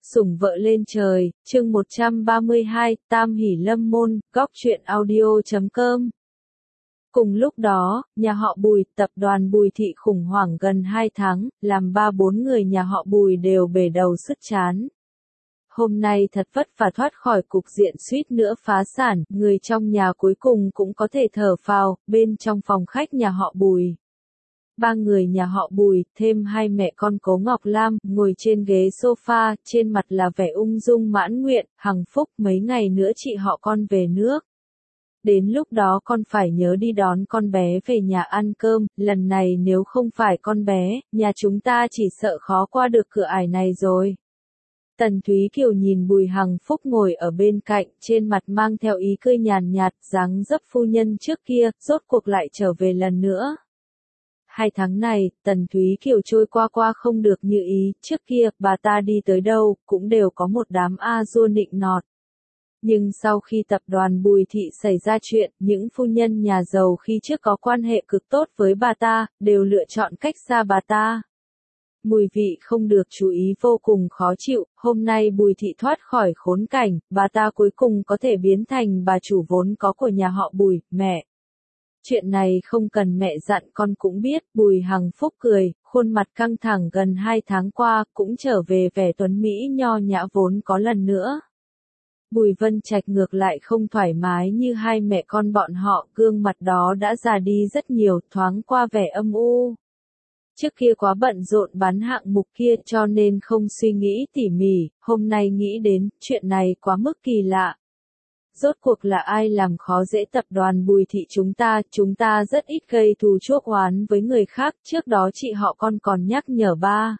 Sủng vợ lên trời, chương 132, Tam Hỷ Lâm Môn, góc truyện audio.com. Cùng lúc đó, nhà họ Bùi, tập đoàn Bùi Thị khủng hoảng gần 2 tháng, làm 3-4 người nhà họ Bùi đều bể đầu sứt trán. Hôm nay thật vất vả thoát khỏi cục diện suýt nữa phá sản, người trong nhà cuối cùng cũng có thể thở phào, bên trong phòng khách nhà họ Bùi. 3 người nhà họ Bùi, thêm 2 mẹ con Cố Ngọc Lam, ngồi trên ghế sofa, trên mặt là vẻ ung dung mãn nguyện, hằng phúc mấy ngày nữa chị họ con về nước. Đến lúc đó con phải nhớ đi đón con bé về nhà ăn cơm, lần này nếu không phải con bé, nhà chúng ta chỉ sợ khó qua được cửa ải này rồi. Tần Thúy Kiều nhìn Bùi Hằng Phúc ngồi ở bên cạnh, trên mặt mang theo ý cười nhàn nhạt, dáng dấp phu nhân trước kia, rốt cuộc lại trở về lần nữa. 2 tháng này, Tần Thúy Kiều trôi qua không được như ý, trước kia, bà ta đi tới đâu, cũng đều có một đám a-dua nịnh nọt. Nhưng sau khi tập đoàn Bùi Thị xảy ra chuyện, những phu nhân nhà giàu khi trước có quan hệ cực tốt với bà ta, đều lựa chọn cách xa bà ta. Mùi vị không được chú ý vô cùng khó chịu, hôm nay Bùi Thị thoát khỏi khốn cảnh, bà ta cuối cùng có thể biến thành bà chủ vốn có của nhà họ Bùi, mẹ. Chuyện này không cần mẹ dặn con cũng biết, Bùi Hằng Phúc cười, khuôn mặt căng thẳng gần 2 tháng qua, cũng trở về vẻ tuấn Mỹ nho nhã vốn có lần nữa. Bùi Vân Trạch ngược lại không thoải mái như 2 mẹ con bọn họ, gương mặt đó đã già đi rất nhiều, thoáng qua vẻ âm u. Trước kia quá bận rộn bán hạng mục kia cho nên không suy nghĩ tỉ mỉ, hôm nay nghĩ đến, chuyện này quá mức kỳ lạ. Rốt cuộc là ai làm khó dễ tập đoàn Bùi Thị chúng ta rất ít gây thù chuốc oán với người khác, trước đó chị họ con còn nhắc nhở ba.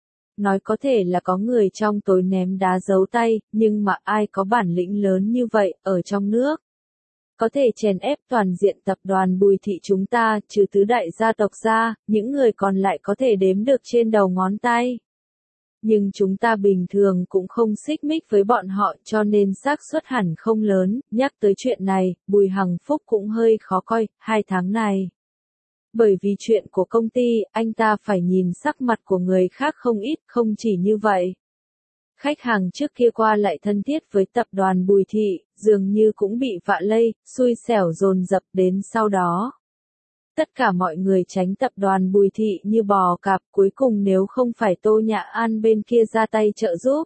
Nói có thể là có người trong tối ném đá giấu tay, nhưng mà ai có bản lĩnh lớn như vậy, ở trong nước. Có thể chèn ép toàn diện tập đoàn Bùi Thị chúng ta, trừ tứ đại gia tộc ra, những người còn lại có thể đếm được trên đầu ngón tay. Nhưng chúng ta bình thường cũng không xích mích với bọn họ cho nên xác suất hẳn không lớn, nhắc tới chuyện này, Bùi Hằng Phúc cũng hơi khó coi, 2 tháng này. Bởi vì chuyện của công ty, anh ta phải nhìn sắc mặt của người khác không ít, không chỉ như vậy. Khách hàng trước kia qua lại thân thiết với tập đoàn Bùi Thị, dường như cũng bị vạ lây, xui xẻo dồn dập đến sau đó. Tất cả mọi người tránh tập đoàn Bùi Thị như bò cạp, cuối cùng nếu không phải Tô Nhã An bên kia ra tay trợ giúp.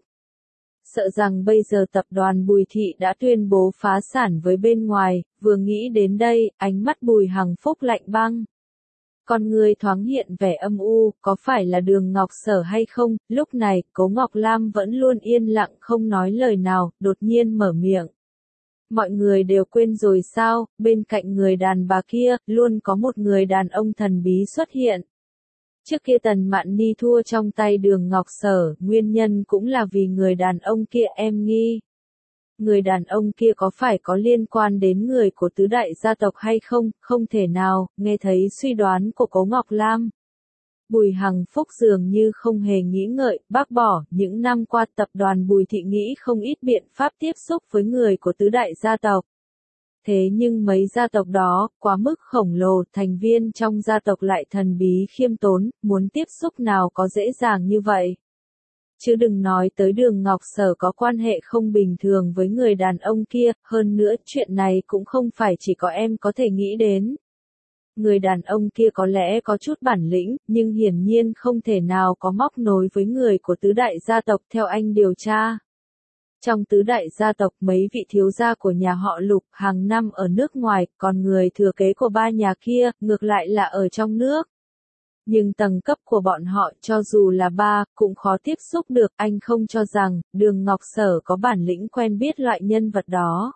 Sợ rằng bây giờ tập đoàn Bùi Thị đã tuyên bố phá sản với bên ngoài, vừa nghĩ đến đây, ánh mắt Bùi Hằng Phúc lạnh băng. Con người thoáng hiện vẻ âm u, có phải là Đường Ngọc Sở hay không? Lúc này, Cố Ngọc Lam vẫn luôn yên lặng không nói lời nào, đột nhiên mở miệng. Mọi người đều quên rồi sao, bên cạnh người đàn bà kia, luôn có một người đàn ông thần bí xuất hiện. Trước kia Tần Mạn Ni thua trong tay Đường Ngọc Sở, nguyên nhân cũng là vì người đàn ông kia em nghi. Người đàn ông kia có phải có liên quan đến người của tứ đại gia tộc hay không? Không thể nào, nghe thấy suy đoán của Cố Ngọc Lam. Bùi Hằng Phúc dường như không hề nghĩ ngợi, bác bỏ, những năm qua tập đoàn Bùi Thị nghĩ không ít biện pháp tiếp xúc với người của tứ đại gia tộc. Thế nhưng mấy gia tộc đó, quá mức khổng lồ, thành viên trong gia tộc lại thần bí khiêm tốn, muốn tiếp xúc nào có dễ dàng như vậy. Chứ đừng nói tới Đường Ngọc Sở có quan hệ không bình thường với người đàn ông kia, hơn nữa chuyện này cũng không phải chỉ có em có thể nghĩ đến. Người đàn ông kia có lẽ có chút bản lĩnh, nhưng hiển nhiên không thể nào có móc nối với người của tứ đại gia tộc theo anh điều tra. Trong tứ đại gia tộc mấy vị thiếu gia của nhà họ Lục hàng năm ở nước ngoài, còn người thừa kế của 3 nhà kia, ngược lại là ở trong nước. Nhưng tầng cấp của bọn họ cho dù là 3, cũng khó tiếp xúc được, anh không cho rằng, Đường Ngọc Sở có bản lĩnh quen biết loại nhân vật đó.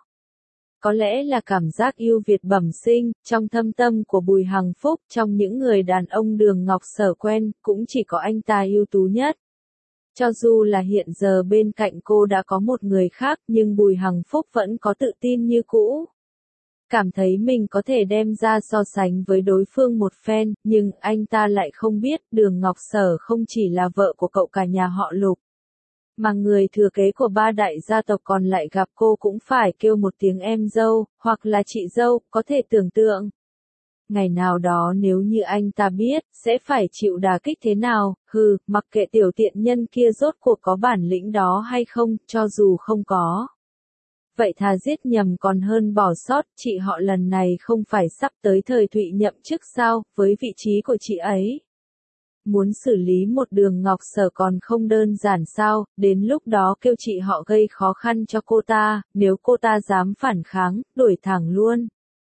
Có lẽ là cảm giác yêu Việt bẩm sinh, trong thâm tâm của Bùi Hằng Phúc, trong những người đàn ông Đường Ngọc Sở quen, cũng chỉ có anh ta ưu tú nhất. Cho dù là hiện giờ bên cạnh cô đã có một người khác, nhưng Bùi Hằng Phúc vẫn có tự tin như cũ. Cảm thấy mình có thể đem ra so sánh với đối phương một phen, nhưng anh ta lại không biết Đường Ngọc Sở không chỉ là vợ của cậu cả nhà họ Lục. Mà người thừa kế của 3 đại gia tộc còn lại gặp cô cũng phải kêu một tiếng em dâu, hoặc là chị dâu, có thể tưởng tượng. Ngày nào đó nếu như anh ta biết, sẽ phải chịu đả kích thế nào, mặc kệ tiểu tiện nhân kia rốt cuộc có bản lĩnh đó hay không, cho dù không có. Vậy thà giết nhầm còn hơn bỏ sót, chị họ lần này không phải sắp tới thời Thụy nhậm chức sao, với vị trí của chị ấy. Muốn xử lý một Đường Ngọc Sở còn không đơn giản sao, đến lúc đó kêu chị họ gây khó khăn cho cô ta, nếu cô ta dám phản kháng, đuổi thẳng luôn.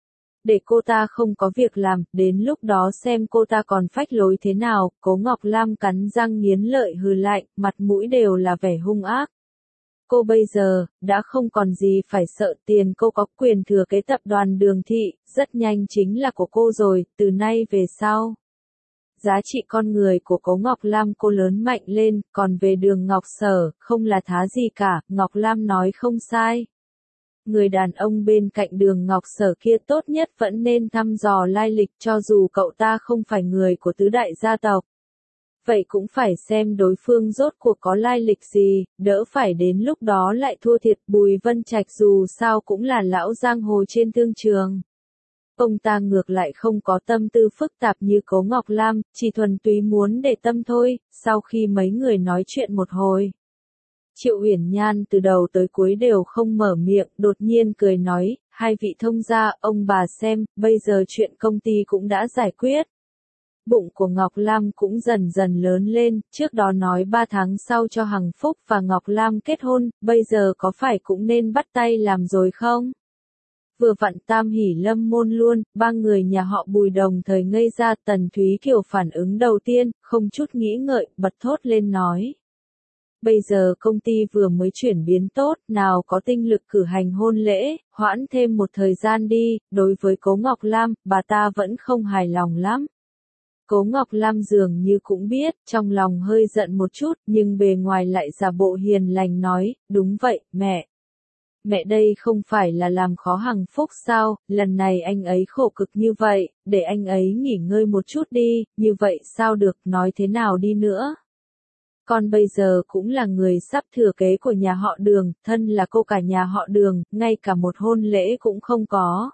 Để cô ta không có việc làm, đến lúc đó xem cô ta còn phách lối thế nào, Cố Ngọc Lam cắn răng nghiến lợi hừ lạnh, mặt mũi đều là vẻ hung ác. Cô bây giờ, đã không còn gì phải sợ, tiền cô có quyền thừa kế tập đoàn Đường Thị, rất nhanh chính là của cô rồi, từ nay về sau. Giá trị con người của Cố Ngọc Lam cô lớn mạnh lên, còn về Đường Ngọc Sở, không là thá gì cả, Ngọc Lam nói không sai. Người đàn ông bên cạnh Đường Ngọc Sở kia tốt nhất vẫn nên thăm dò lai lịch cho dù cậu ta không phải người của tứ đại gia tộc. Vậy cũng phải xem đối phương rốt cuộc có lai lịch gì, đỡ phải đến lúc đó lại thua thiệt. Bùi Vân Trạch dù sao cũng là lão giang hồ trên thương trường. Ông ta ngược lại không có tâm tư phức tạp như Cố Ngọc Lam, chỉ thuần túy muốn để tâm thôi. Sau khi mấy người nói chuyện một hồi, Triệu Uyển Nhan từ đầu tới cuối đều không mở miệng, đột nhiên cười nói, hai vị thông gia, ông bà xem, bây giờ chuyện công ty cũng đã giải quyết. Bụng của Ngọc Lam cũng dần dần lớn lên, trước đó nói 3 tháng sau cho Hằng Phúc và Ngọc Lam kết hôn, bây giờ có phải cũng nên bắt tay làm rồi không? Vừa vặn Tam Hỷ Lâm môn luôn, ba người nhà họ Bùi đồng thời ngây ra. Tần Thúy Kiều phản ứng đầu tiên, không chút nghĩ ngợi, bật thốt lên nói. Bây giờ công ty vừa mới chuyển biến tốt, nào có tinh lực cử hành hôn lễ, hoãn thêm một thời gian đi. Đối với Cố Ngọc Lam, bà ta vẫn không hài lòng lắm. Cố Ngọc Lam dường như cũng biết, trong lòng hơi giận một chút, nhưng bề ngoài lại giả bộ hiền lành nói, đúng vậy, mẹ. Mẹ đây không phải là làm khó Hằng Phúc sao, lần này anh ấy khổ cực như vậy, để anh ấy nghỉ ngơi một chút đi, như vậy sao được, nói thế nào đi nữa. Con bây giờ cũng là người sắp thừa kế của nhà họ Đường, thân là cô cả nhà họ Đường, ngay cả một hôn lễ cũng không có.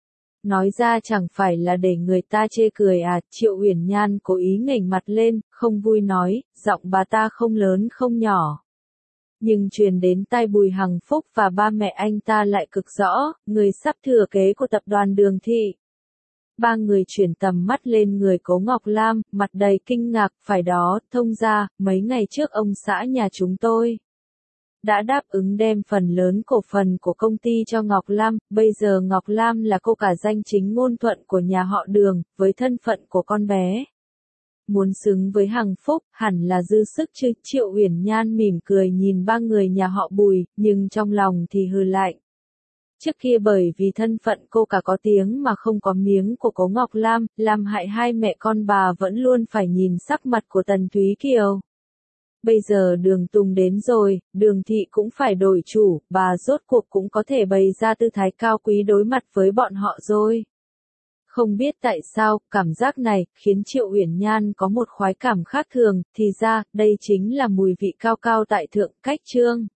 Nói ra chẳng phải là để người ta chê cười à, Triệu Uyển Nhan cố ý nghềnh mặt lên, không vui nói, giọng bà ta không lớn không nhỏ. Nhưng truyền đến tai Bùi Hằng Phúc và ba mẹ anh ta lại cực rõ, người sắp thừa kế của tập đoàn Đường Thị. Ba người chuyển tầm mắt lên người Cố Ngọc Lam, mặt đầy kinh ngạc, phải đó, thông gia, mấy ngày trước ông xã nhà chúng tôi đã đáp ứng đem phần lớn cổ phần của công ty cho Ngọc Lam, bây giờ Ngọc Lam là cô cả danh chính ngôn thuận của nhà họ Đường, với thân phận của con bé. Muốn xứng với Hằng Phúc, hẳn là dư sức chứ. Triệu Uyển Nhan mỉm cười nhìn ba người nhà họ Bùi, nhưng trong lòng thì hừ lạnh. Trước kia bởi vì thân phận cô cả có tiếng mà không có miếng của Cố Ngọc Lam, làm hại hai mẹ con bà vẫn luôn phải nhìn sắc mặt của Tần Thúy Kiều. Bây giờ Đường Tùng đến rồi, Đường Thị cũng phải đổi chủ, bà rốt cuộc cũng có thể bày ra tư thái cao quý đối mặt với bọn họ rồi. Không biết tại sao, cảm giác này, khiến Triệu Uyển Nhan có một khoái cảm khác thường, thì ra, đây chính là mùi vị cao cao tại thượng, cách trương.